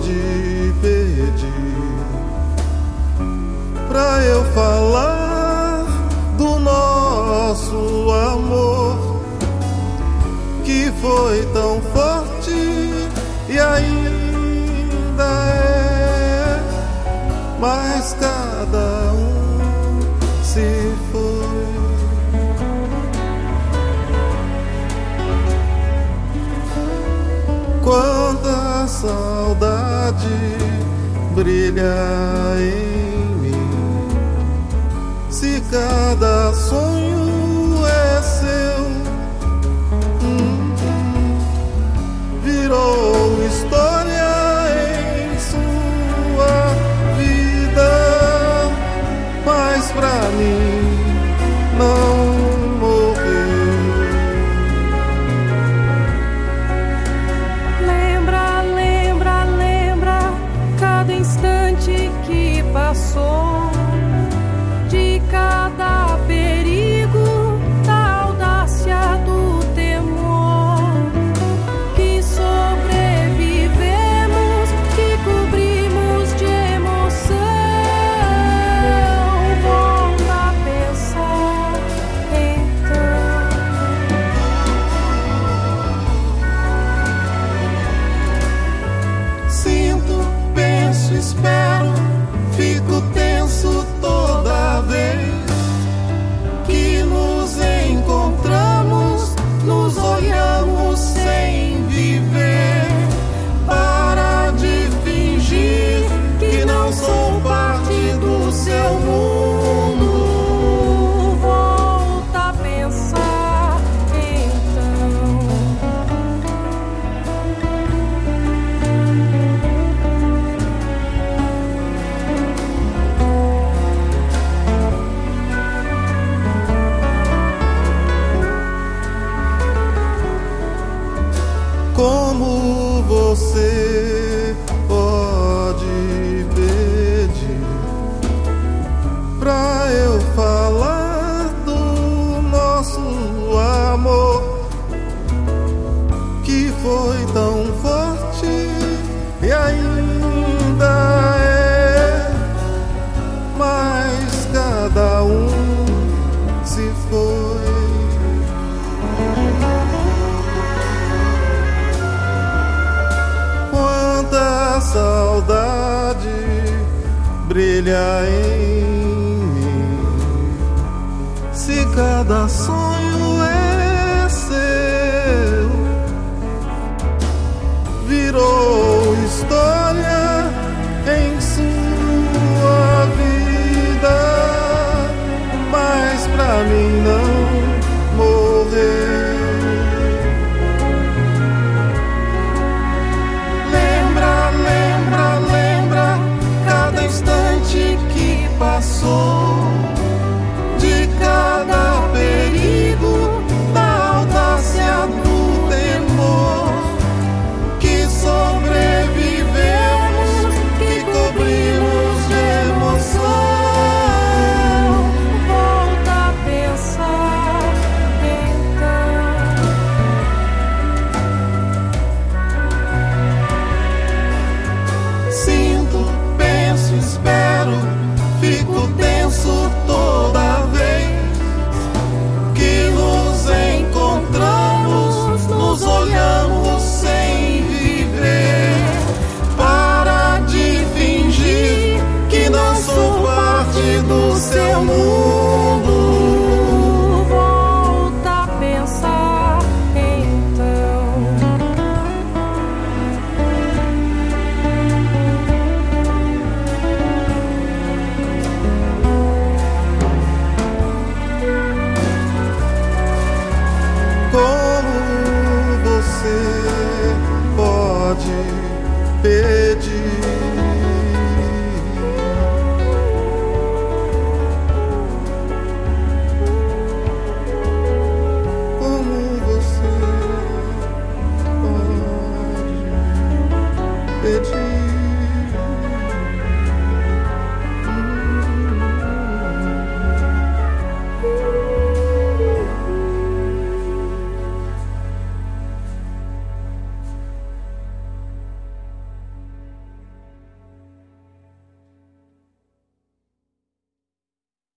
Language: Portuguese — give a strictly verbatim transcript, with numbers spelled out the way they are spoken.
pode pedir pra eu falar do nosso amor que foi tão forte e ainda é, mas cada um se foi. Quanta saudade brilha em mim, se cada sonho é seu. hum, hum, Virou história em sua vida, mas pra mim não morreu. Lembra, lembra, lembra cada instante que passou, de cada perigo, da audácia do temor, que sobrevivemos, que cobrimos de emoção. Volta a pensar então. Sinto, penso, espero, fico tenso toda vez que nos encontramos, nos olhamos sem viver. Para de fingir que não sou parte do seu mundo. Volta a pensar então. Como você pode pedir pra eu falar do nosso amor que foi tão forte e ainda é, mas cada um se foi. Quanta saudade brilha em mim, se cada sonho é seu. Virou história em sua vida, mas pra mim não morreu. Lembra, lembra, lembra cada instante que passou, de cada perigo, da audácia do temor, que sobrevivemos, que cobrimos de emoção. Volta a pensar então. Sinto, penso, espero, fico tenso toda vez que nos encontramos, nos olhamos sem viver. Para de fingir que não sou parte do seu mundo.